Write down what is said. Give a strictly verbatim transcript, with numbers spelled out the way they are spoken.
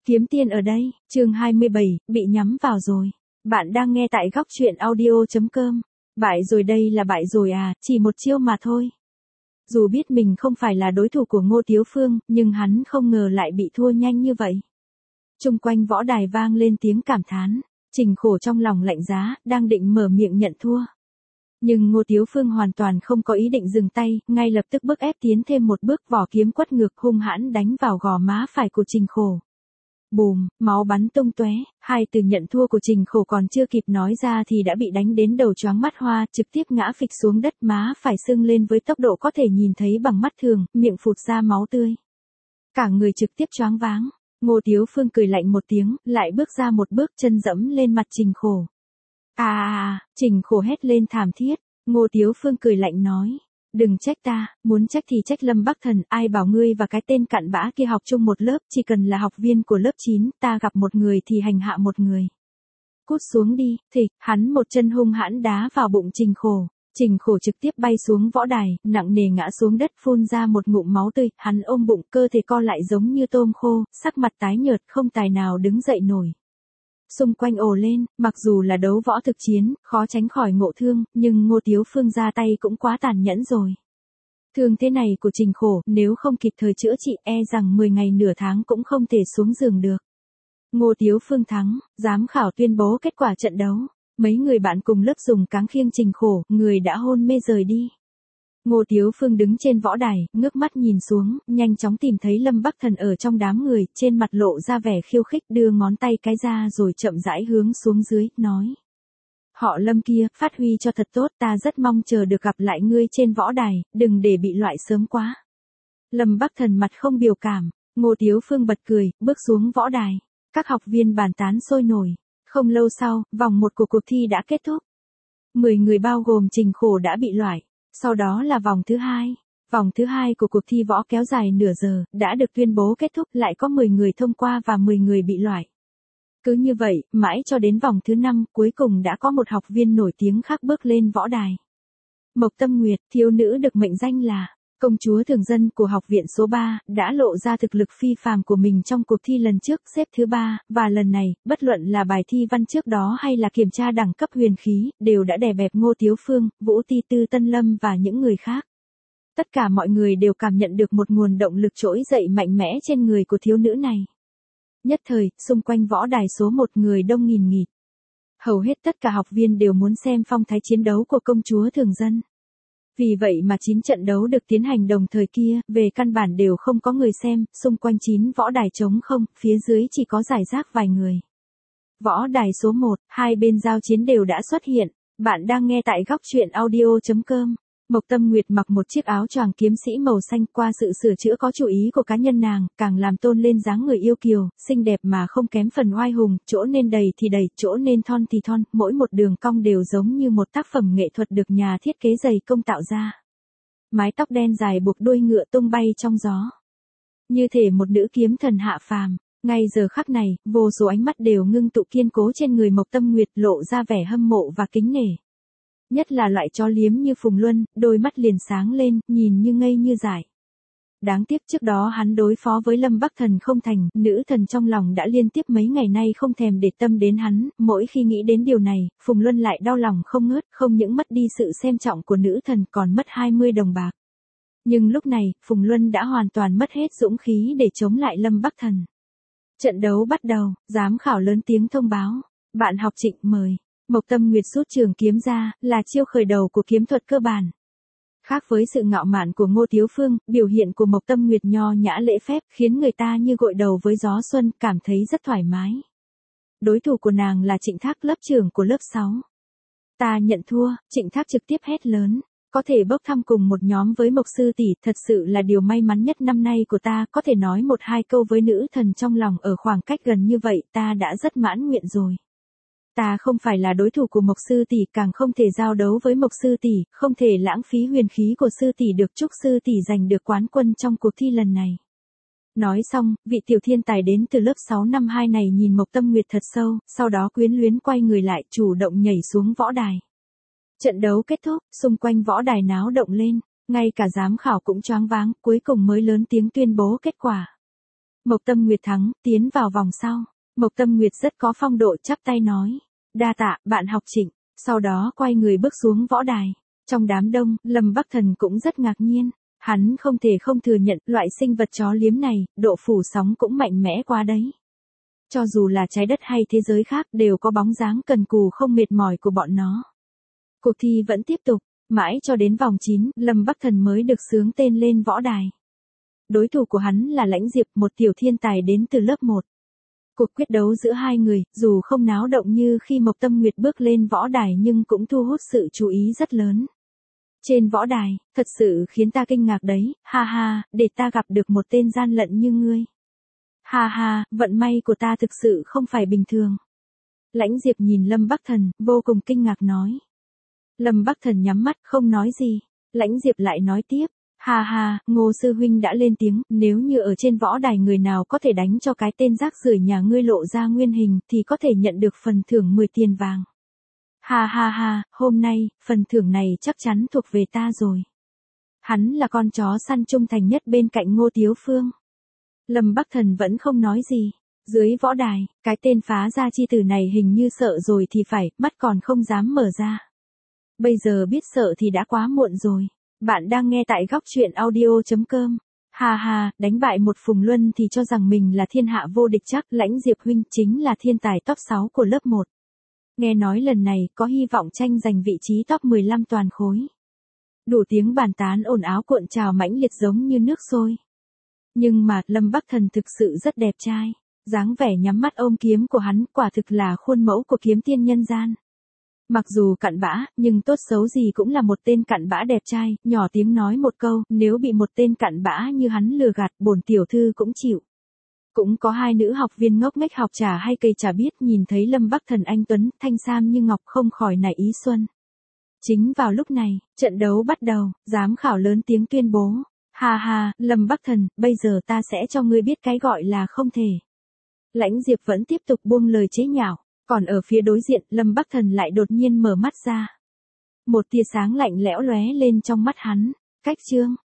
Kiếm Tiên ở đây, chương hai mươi bảy, bị nhắm vào rồi. Bạn đang nghe tại góc truyện audio chấm com. Bại rồi, đây là bại rồi à, chỉ một chiêu mà thôi. Dù biết mình không phải là đối thủ của Ngô Tiếu Phương, nhưng hắn không ngờ lại bị thua nhanh như vậy. Chung quanh võ đài vang lên tiếng cảm thán, Trình Khổ trong lòng lạnh giá, đang định mở miệng nhận thua. Nhưng Ngô Tiếu Phương hoàn toàn không có ý định dừng tay, ngay lập tức bước ép tiến thêm một bước, vỏ kiếm quất ngược hung hãn đánh vào gò má phải của Trình Khổ. Bùm, máu bắn tung tóe, hai từ nhận thua của Trình Khổ còn chưa kịp nói ra thì đã bị đánh đến đầu choáng mắt hoa, trực tiếp ngã phịch xuống đất, má phải sưng lên với tốc độ có thể nhìn thấy bằng mắt thường, miệng phụt ra máu tươi. Cả người trực tiếp choáng váng. Ngô Tiếu Phương cười lạnh một tiếng, lại bước ra một bước, chân dẫm lên mặt Trình Khổ. À, à, Trình Khổ hét lên thảm thiết. Ngô Tiếu Phương cười lạnh nói, đừng trách ta, muốn trách thì trách Lâm Bắc Thần, ai bảo ngươi và cái tên cặn bã kia học chung một lớp, chỉ cần là học viên của lớp chín, ta gặp một người thì hành hạ một người. Cút xuống đi, thịch, hắn một chân hung hãn đá vào bụng Trình Khổ. Trình Khổ trực tiếp bay xuống võ đài, nặng nề ngã xuống đất, phun ra một ngụm máu tươi, hắn ôm bụng, cơ thể co lại giống như tôm khô, sắc mặt tái nhợt, không tài nào đứng dậy nổi. Xung quanh ồ lên, mặc dù là đấu võ thực chiến, khó tránh khỏi ngộ thương, nhưng Ngô Tiếu Phương ra tay cũng quá tàn nhẫn rồi. Thương thế này của Trình Khổ, nếu không kịp thời chữa trị, e rằng mười ngày nửa tháng cũng không thể xuống giường được. Ngô Tiếu Phương thắng, giám khảo tuyên bố kết quả trận đấu. Mấy người bạn cùng lớp dùng cáng khiêng Trình Khổ, người đã hôn mê rời đi. Ngô Tiếu Phương đứng trên võ đài, ngước mắt nhìn xuống, nhanh chóng tìm thấy Lâm Bắc Thần ở trong đám người, trên mặt lộ ra vẻ khiêu khích, đưa ngón tay cái ra rồi chậm rãi hướng xuống dưới, nói. Họ Lâm kia, phát huy cho thật tốt, ta rất mong chờ được gặp lại ngươi trên võ đài, đừng để bị loại sớm quá. Lâm Bắc Thần mặt không biểu cảm, Ngô Tiếu Phương bật cười, bước xuống võ đài. Các học viên bàn tán sôi nổi. Không lâu sau, vòng một của cuộc thi đã kết thúc. Mười người bao gồm Trình Khổ đã bị loại. Sau đó là vòng thứ hai. Vòng thứ hai của cuộc thi võ kéo dài nửa giờ, đã được tuyên bố kết thúc, lại có mười người thông qua và mười người bị loại. Cứ như vậy, mãi cho đến vòng thứ năm, cuối cùng đã có một học viên nổi tiếng khác bước lên võ đài. Mộc Tâm Nguyệt, thiếu nữ được mệnh danh là công chúa thường dân của học viện số ba, đã lộ ra thực lực phi phàm của mình trong cuộc thi lần trước, xếp thứ ba, và lần này, bất luận là bài thi văn trước đó hay là kiểm tra đẳng cấp huyền khí, đều đã đè bẹp Ngô Tiếu Phương, Vũ Ti Tư Tân Lâm và những người khác. Tất cả mọi người đều cảm nhận được một nguồn động lực trỗi dậy mạnh mẽ trên người của thiếu nữ này. Nhất thời, xung quanh võ đài số một người đông nghìn nghịt. Hầu hết tất cả học viên đều muốn xem phong thái chiến đấu của công chúa thường dân. Vì vậy mà chín trận đấu được tiến hành đồng thời kia, về căn bản đều không có người xem, xung quanh chín võ đài trống không, phía dưới chỉ có rải rác vài người. Võ đài số một, hai bên giao chiến đều đã xuất hiện, bạn đang nghe tại góc truyện audio chấm com. Mộc Tâm Nguyệt mặc một chiếc áo choàng kiếm sĩ màu xanh, qua sự sửa chữa có chủ ý của cá nhân nàng, càng làm tôn lên dáng người yêu kiều, xinh đẹp mà không kém phần oai hùng, chỗ nên đầy thì đầy, chỗ nên thon thì thon, mỗi một đường cong đều giống như một tác phẩm nghệ thuật được nhà thiết kế dày công tạo ra. Mái tóc đen dài buộc đuôi ngựa tung bay trong gió. Như thể một nữ kiếm thần hạ phàm. Ngay giờ khắc này, vô số ánh mắt đều ngưng tụ kiên cố trên người Mộc Tâm Nguyệt, lộ ra vẻ hâm mộ và kính nể. Nhất là loại chó liếm như Phùng Luân, đôi mắt liền sáng lên, nhìn như ngây như dại. Đáng tiếc trước đó hắn đối phó với Lâm Bắc Thần không thành, nữ thần trong lòng đã liên tiếp mấy ngày nay không thèm để tâm đến hắn, mỗi khi nghĩ đến điều này, Phùng Luân lại đau lòng không ngớt, không những mất đi sự xem trọng của nữ thần còn mất hai mươi đồng bạc. Nhưng lúc này, Phùng Luân đã hoàn toàn mất hết dũng khí để chống lại Lâm Bắc Thần. Trận đấu bắt đầu, giám khảo lớn tiếng thông báo, bạn học Trịnh mời. Mộc Tâm Nguyệt rút trường kiếm ra, là chiêu khởi đầu của kiếm thuật cơ bản. Khác với sự ngạo mạn của Ngô Tiếu Phương, biểu hiện của Mộc Tâm Nguyệt nho nhã lễ phép, khiến người ta như gội đầu với gió xuân, cảm thấy rất thoải mái. Đối thủ của nàng là Trịnh Thác, lớp trưởng của lớp sáu. Ta nhận thua, Trịnh Thác trực tiếp hét lớn. Có thể bốc thăm cùng một nhóm với Mộc sư tỷ, thật sự là điều may mắn nhất năm nay của ta, có thể nói một hai câu với nữ thần trong lòng ở khoảng cách gần như vậy, ta đã rất mãn nguyện rồi. Ta không phải là đối thủ của Mộc sư tỷ, càng không thể giao đấu với Mộc sư tỷ, không thể lãng phí huyền khí của sư tỷ được, chúc sư tỷ giành được quán quân trong cuộc thi lần này. Nói xong, vị tiểu thiên tài đến từ lớp sáu năm hai này nhìn Mộc Tâm Nguyệt thật sâu, sau đó quyến luyến quay người lại, chủ động nhảy xuống võ đài. Trận đấu kết thúc, xung quanh võ đài náo động lên, ngay cả giám khảo cũng choáng váng, cuối cùng mới lớn tiếng tuyên bố kết quả. Mộc Tâm Nguyệt thắng, tiến vào vòng sau. Mộc Tâm Nguyệt rất có phong độ chắp tay nói. Đa tạ, bạn học Trịnh. Sau đó quay người bước xuống võ đài. Trong đám đông, Lâm Bắc Thần cũng rất ngạc nhiên. Hắn không thể không thừa nhận loại sinh vật chó liếm này, độ phủ sóng cũng mạnh mẽ quá đấy. Cho dù là trái đất hay thế giới khác đều có bóng dáng cần cù không mệt mỏi của bọn nó. Cuộc thi vẫn tiếp tục, mãi cho đến vòng chín, Lâm Bắc Thần mới được xướng tên lên võ đài. Đối thủ của hắn là Lãnh Diệp, một tiểu thiên tài đến từ lớp một. Cuộc quyết đấu giữa hai người, dù không náo động như khi Mộc Tâm Nguyệt bước lên võ đài nhưng cũng thu hút sự chú ý rất lớn. Trên võ đài, thật sự khiến ta kinh ngạc đấy, ha ha, để ta gặp được một tên gian lận như ngươi. Ha ha, vận may của ta thực sự không phải bình thường. Lãnh Diệp nhìn Lâm Bắc Thần, vô cùng kinh ngạc nói. Lâm Bắc Thần nhắm mắt không nói gì. Lãnh Diệp lại nói tiếp. Ha ha, Ngô sư huynh đã lên tiếng, nếu như ở trên võ đài người nào có thể đánh cho cái tên rác rưởi nhà ngươi lộ ra nguyên hình thì có thể nhận được phần thưởng mười tiền vàng. Ha ha ha, hôm nay, phần thưởng này chắc chắn thuộc về ta rồi. Hắn là con chó săn trung thành nhất bên cạnh Ngô Tiếu Phương. Lâm Bắc Thần vẫn không nói gì. Dưới võ đài, cái tên phá gia chi tử này hình như sợ rồi thì phải, mắt còn không dám mở ra. Bây giờ biết sợ thì đã quá muộn rồi. Bạn đang nghe tại góc truyện audio chấm com. Ha ha, đánh bại một Phùng Luân thì cho rằng mình là thiên hạ vô địch chắc. Lãnh Diệp huynh chính là thiên tài top sáu của lớp một. Nghe nói lần này có hy vọng tranh giành vị trí top mười lăm toàn khối. Đủ tiếng bàn tán ồn ào cuộn trào mãnh liệt giống như nước sôi. Nhưng mà Lâm Bắc Thần thực sự rất đẹp trai. Dáng vẻ nhắm mắt ôm kiếm của hắn quả thực là khuôn mẫu của kiếm tiên nhân gian. Mặc dù cặn bã, nhưng tốt xấu gì cũng là một tên cặn bã đẹp trai, nhỏ tiếng nói một câu, nếu bị một tên cặn bã như hắn lừa gạt, bổn tiểu thư cũng chịu. Cũng có hai nữ học viên ngốc nghếch học trà hay cây trà biết nhìn thấy Lâm Bắc Thần anh tuấn, thanh sam như ngọc không khỏi nảy ý xuân. Chính vào lúc này, trận đấu bắt đầu, giám khảo lớn tiếng tuyên bố. Ha ha, Lâm Bắc Thần, bây giờ ta sẽ cho ngươi biết cái gọi là không thể. Lãnh Diệp vẫn tiếp tục buông lời chế nhạo. Còn ở phía đối diện, Lâm Bắc Thần lại đột nhiên mở mắt ra. Một tia sáng lạnh lẽo lóe lên trong mắt hắn. Cách chương,